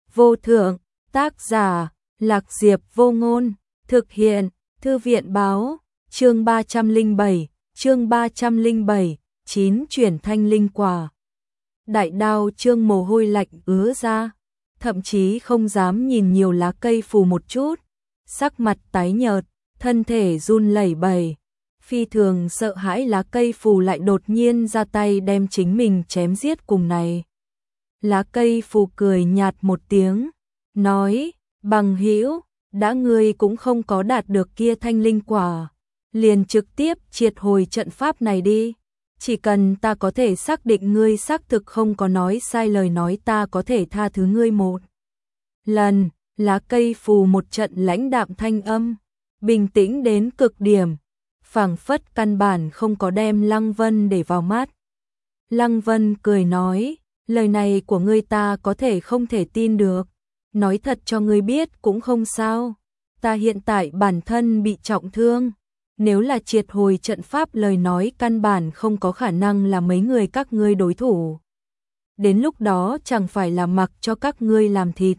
vô thượng, tác giả, Lạc Diệp Vô Ngôn, thực hiện, Thư viện báo, chương 307, 9 chuyển thanh linh quả. Đại đao Trương mồ hôi lạnh ứa ra, thậm chí không dám nhìn nhiều lá cây phù một chút, sắc mặt tái nhợt, thân thể run lẩy bẩy, phi thường sợ hãi lá cây phù lại đột nhiên ra tay đem chính mình chém giết cùng này. Lá cây phù cười nhạt một tiếng, nói, bằng hữu, đã ngươi cũng không có đạt được kia thanh linh quả, liền trực tiếp triệt hồi trận pháp này đi. Chỉ cần ta có thể xác định ngươi xác thực không có nói sai lời nói, ta có thể tha thứ ngươi một lần. Lá cây phù một trận lãnh đạm thanh âm, bình tĩnh đến cực điểm, phảng phất căn bản không có đem Lăng Vân để vào mắt. Lăng Vân cười nói, lời này của ngươi ta có thể không thể tin được, nói thật cho ngươi biết cũng không sao, ta hiện tại bản thân bị trọng thương, nếu là triệt hồi trận pháp lời nói căn bản không có khả năng là mấy người các ngươi đối thủ. Đến lúc đó chẳng phải là mặc cho các ngươi làm thịt.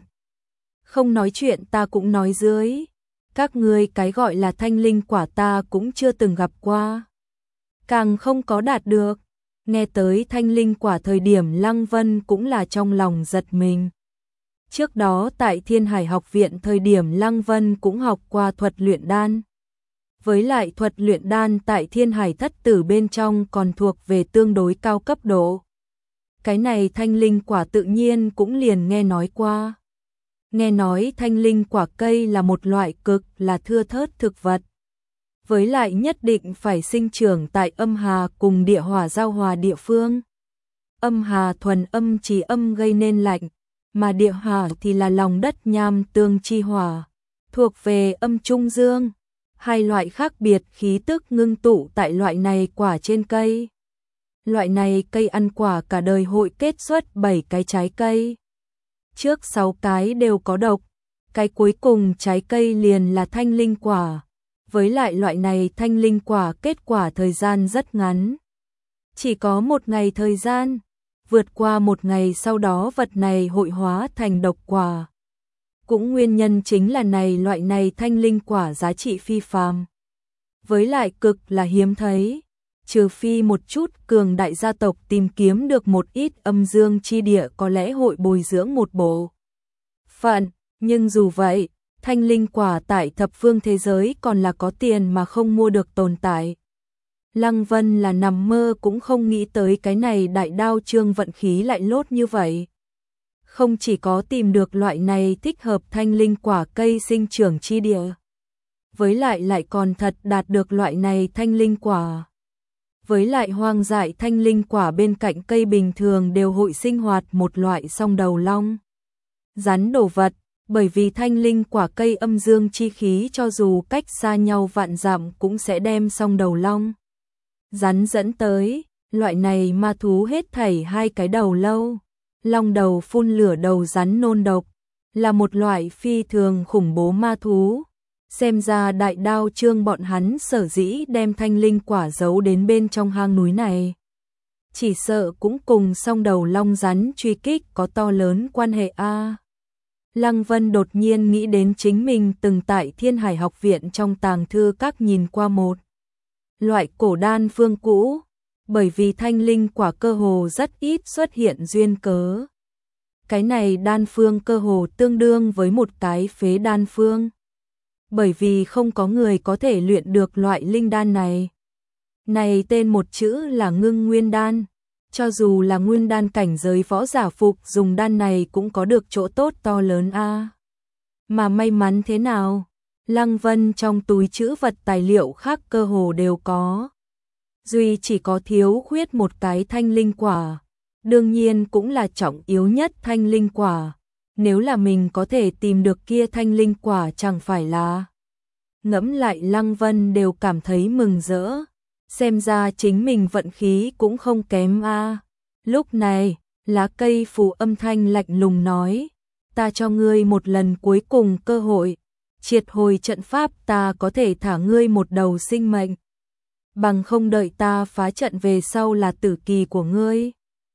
Không nói chuyện ta cũng nói dưới, các ngươi cái gọi là thanh linh quả ta cũng chưa từng gặp qua, càng không có đạt được. Nghe tới thanh linh quả thời điểm Lăng Vân cũng là trong lòng giật mình. Trước đó tại Thiên Hải học viện thời điểm Lăng Vân cũng học qua thuật luyện đan. Với lại thuật luyện đan tại Thiên Hải thất tử bên trong còn thuộc về tương đối cao cấp độ. Cái này thanh linh quả tự nhiên cũng liền nghe nói qua. Nghe nói thanh linh quả cây là một loại cực là thưa thớt thực vật. Với lại nhất định phải sinh trưởng tại âm hà cùng địa hỏa giao hòa địa phương. Âm hà thuần âm chỉ âm gây nên lạnh, mà địa hỏa thì là lòng đất nham tương chi hỏa, thuộc về âm trung dương. Hai loại khác biệt khí tức ngưng tụ tại loại này quả trên cây. Loại này cây ăn quả cả đời hội kết xuất 7 cái trái cây. Trước 6 cái đều có độc, cái cuối cùng trái cây liền là thanh linh quả. Với lại loại này thanh linh quả kết quả thời gian rất ngắn. Chỉ có 1 ngày thời gian, vượt qua 1 ngày sau đó vật này hội hóa thành độc quả. Cũng nguyên nhân chính là loại này thanh linh quả giá trị phi phàm. Với lại cực là hiếm thấy, trừ phi một chút cường đại gia tộc tìm kiếm được một ít âm dương chi địa có lẽ hội bồi dưỡng một bộ phận, nhưng dù vậy, thanh linh quả tại thập phương thế giới còn là có tiền mà không mua được tồn tại. Lăng Vân là nằm mơ cũng không nghĩ tới cái này đại đao Trương vận khí lại lốt như vậy. Không chỉ có tìm được loại này thích hợp thanh linh quả cây sinh trưởng chi địa, với lại còn thật đạt được loại này thanh linh quả. Với lại hoang dại thanh linh quả bên cạnh cây bình thường đều hội sinh hoạt một loại song đầu long rắn đồ vật, bởi vì thanh linh quả cây âm dương chi khí cho dù cách xa nhau vạn dặm cũng sẽ đem song đầu long rắn dẫn tới. Loại này ma thú hết thảy 2 cái đầu lâu, long đầu phun lửa đầu rắn nôn độc, là một loại phi thường khủng bố ma thú. Xem ra đại đao Trương bọn hắn sở dĩ đem thanh linh quả giấu đến bên trong hang núi này, chỉ sợ cũng cùng song đầu long rắn truy kích có to lớn quan hệ a. Lăng Vân đột nhiên nghĩ đến chính mình từng tại Thiên Hải học viện trong tàng thư các nhìn qua một loại cổ đan phương cũ, bởi vì thanh linh quả cơ hồ rất ít xuất hiện duyên cớ. Cái này đan phương cơ hồ tương đương với một cái phế đan phương. Bởi vì không có người có thể luyện được loại linh đan này. Này tên một chữ là ngưng nguyên đan. Cho dù là nguyên đan cảnh giới võ giả phục dùng đan này cũng có được chỗ tốt to lớn a. Mà may mắn thế nào? Lăng Vân trong túi trữ vật tài liệu khác cơ hồ đều có. Duy chỉ có thiếu khuyết một cái thanh linh quả. Đương nhiên cũng là trọng yếu nhất thanh linh quả. Nếu là mình có thể tìm được kia thanh linh quả chẳng phải là. Ngẫm lại Lăng Vân đều cảm thấy mừng rỡ. Xem ra chính mình vận khí cũng không kém a. Lúc này, lá cây phù âm thanh lạnh lùng nói. Ta cho ngươi một lần cuối cùng cơ hội. Triệt hồi trận pháp ta có thể thả ngươi một đầu sinh mệnh. Bằng không đợi ta phá trận về sau là tử kỳ của ngươi.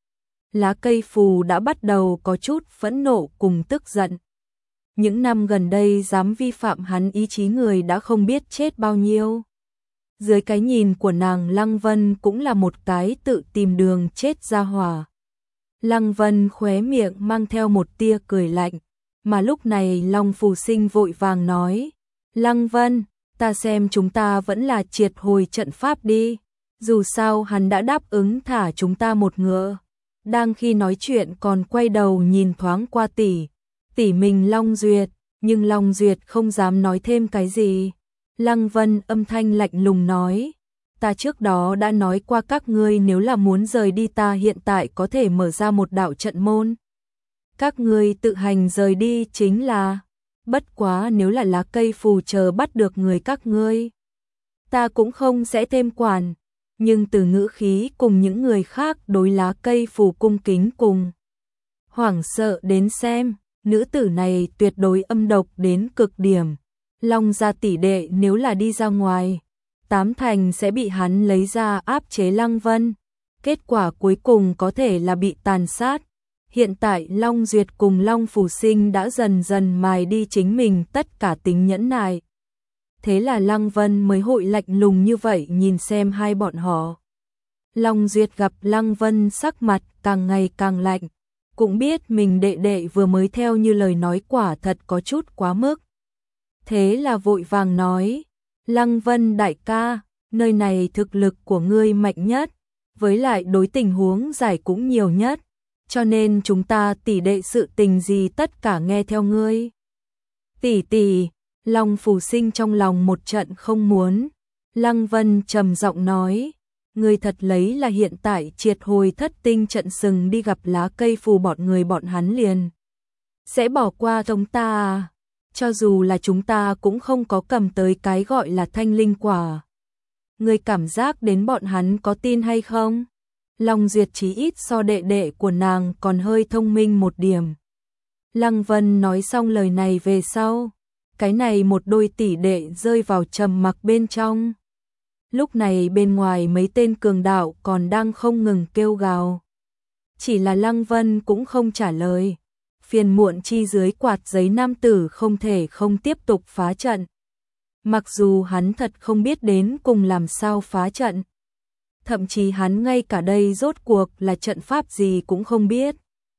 lá cây phù đã bắt đầu có chút phẫn nộ cùng tức giận. Những năm gần đây dám vi phạm hắn ý chí người đã không biết chết bao nhiêu. Dưới cái nhìn của nàng, Lăng Vân cũng là một cái tự tìm đường chết ra hỏa. Lăng Vân khóe miệng mang theo một tia cười lạnh, mà lúc này Long Phù Sinh vội vàng nói, Lăng Vân, ta xem chúng ta vẫn là triệt hồi trận pháp đi, dù sao hắn đã đáp ứng thả chúng ta một ngựa. Đang khi nói chuyện còn quay đầu nhìn thoáng qua tỷ mình Long Duyệt, nhưng Long Duyệt không dám nói thêm cái gì. Lăng Vân âm thanh lạnh lùng nói, ta trước đó đã nói qua các ngươi, nếu là muốn rời đi ta hiện tại có thể mở ra một đạo trận môn. Các ngươi tự hành rời đi chính là, bất quá nếu là lá cây phù chờ bắt được người các ngươi, ta cũng không sẽ thêm quản. Nhưng từ ngữ khí cùng những người khác đối lá cây phù cung kính cùng hoảng sợ đến xem, nữ tử này tuyệt đối âm độc đến cực điểm. Long gia tỷ đệ nếu là đi ra ngoài, tám thành sẽ bị hắn lấy ra áp chế Lăng Vân. Kết quả cuối cùng có thể là bị tàn sát. Hiện tại Long Duyệt cùng Long Phù Sinh đã dần dần mài đi chính mình tất cả tính nhẫn nại. Thế là Lăng Vân mới hội lạnh lùng như vậy nhìn xem hai bọn họ. Long Duyệt gặp Lăng Vân sắc mặt càng ngày càng lạnh, cũng biết mình đệ đệ vừa mới theo như lời nói quả thật có chút quá mức. Thế là vội vàng nói, Lăng Vân đại ca, nơi này thực lực của ngươi mạnh nhất, với lại đối tình huống giải cũng nhiều nhất, cho nên chúng ta tỷ đệ sự tình gì tất cả nghe theo ngươi. Tỷ, Long Phù Sinh trong lòng một trận không muốn. Lăng Vân trầm giọng nói, ngươi thật lấy là hiện tại triệt hồi thất tinh trận sừng đi gặp lá cây phù bọn hắn liền sẽ bỏ qua chúng ta à? Cho dù là chúng ta cũng không có cầm tới cái gọi là thanh linh quả. Ngươi cảm giác đến bọn hắn có tin hay không? Long Duyệt chí ít so đệ đệ của nàng còn hơi thông minh một điểm. Lăng Vân nói xong lời này về sau, cái này một đôi tỷ đệ rơi vào trầm mặc bên trong. Lúc này bên ngoài mấy tên cường đạo còn đang không ngừng kêu gào. Chỉ là Lăng Vân cũng không trả lời. Phiền muộn chi dưới quạt giấy nam tử không thể không tiếp tục phá trận. Mặc dù hắn thật không biết đến cùng làm sao phá trận. Thậm chí hắn ngay cả đây rốt cuộc là trận pháp gì cũng không biết.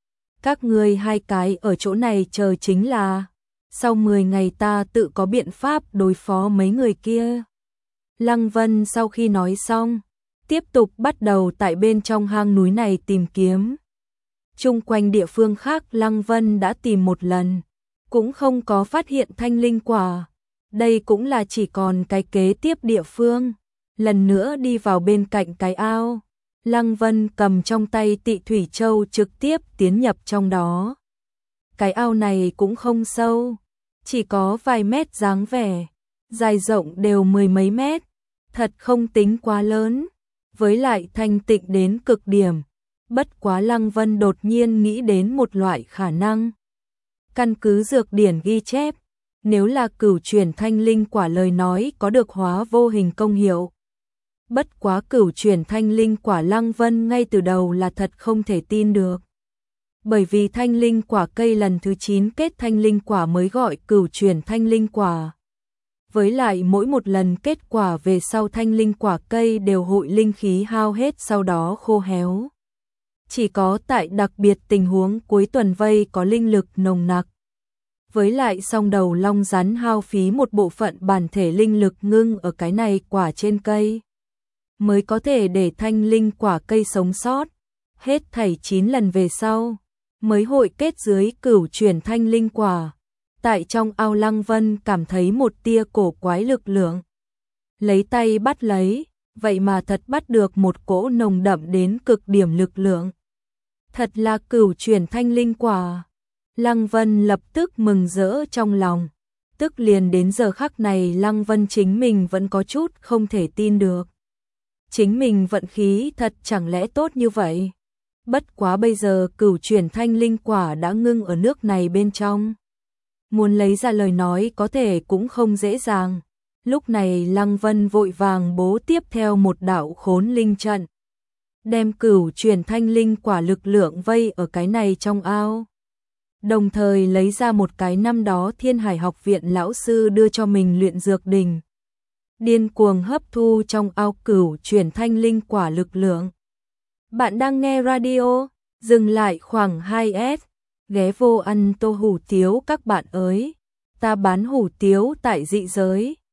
Các ngươi hai cái ở chỗ này chờ chính là, sau 10 ngày ta tự có biện pháp đối phó mấy người kia. Lăng Vân sau khi nói xong, tiếp tục bắt đầu tại bên trong hang núi này tìm kiếm. Chung quanh địa phương khác Lăng Vân đã tìm một lần, cũng không có phát hiện thanh linh quả. Đây cũng là chỉ còn cái kế tiếp địa phương. Lần nữa đi vào bên cạnh cái ao, Lăng Vân cầm trong tay Tị Thủy Châu trực tiếp tiến nhập trong đó. Cái ao này cũng không sâu, chỉ có vài mét dáng vẻ, dài rộng đều 10 mấy mét, thật không tính quá lớn, với lại thanh tịnh đến cực điểm. Bất quá Lăng Vân đột nhiên nghĩ đến một loại khả năng. Căn cứ dược điển ghi chép, nếu là cửu chuyển thanh linh quả lời nói có được hóa vô hình công hiệu. Bất quá cửu chuyển thanh linh quả Lăng Vân ngay từ đầu là thật không thể tin được. Bởi vì thanh linh quả cây lần thứ 9 kết thanh linh quả mới gọi cửu chuyển thanh linh quả. Với lại mỗi một lần kết quả về sau thanh linh quả cây đều hội linh khí hao hết sau đó khô héo. Chỉ có tại đặc biệt tình huống cuối tuần vây có linh lực nồng nặc. Với lại song đầu long rắn hao phí một bộ phận bản thể linh lực ngưng ở cái này quả trên cây, mới có thể để thanh linh quả cây sống sót. Hết thảy 9 lần về sau, mới hội kết dưới cửu chuyển thanh linh quả. Tại trong ao Lăng Vân cảm thấy một tia cổ quái lực lượng. Lấy tay bắt lấy, vậy mà thật bắt được một cỗ nồng đậm đến cực điểm lực lượng. Thật là cửu chuyển thanh linh quả. Lăng Vân lập tức mừng rỡ trong lòng. Tức liền đến giờ khắc này Lăng Vân chính mình vẫn có chút không thể tin được. Chính mình vận khí thật chẳng lẽ tốt như vậy. Bất quá bây giờ cửu chuyển thanh linh quả đã ngưng ở nước này bên trong. Muốn lấy ra lời nói có thể cũng không dễ dàng. Lúc này Lăng Vân vội vàng bố tiếp theo một đạo khốn linh trận. đem cửu chuyển thanh linh quả lực lượng vây ở cái này trong ao. Đồng thời lấy ra một cái năm đó Thiên Hải học viện lão sư đưa cho mình luyện dược đỉnh. Điên cuồng hấp thu trong ao cửu chuyển thanh linh quả lực lượng. Bạn đang nghe radio, dừng lại khoảng 2S, ghé vô ăn tô hủ tiếu các bạn ơi. Ta bán hủ tiếu tại dị giới.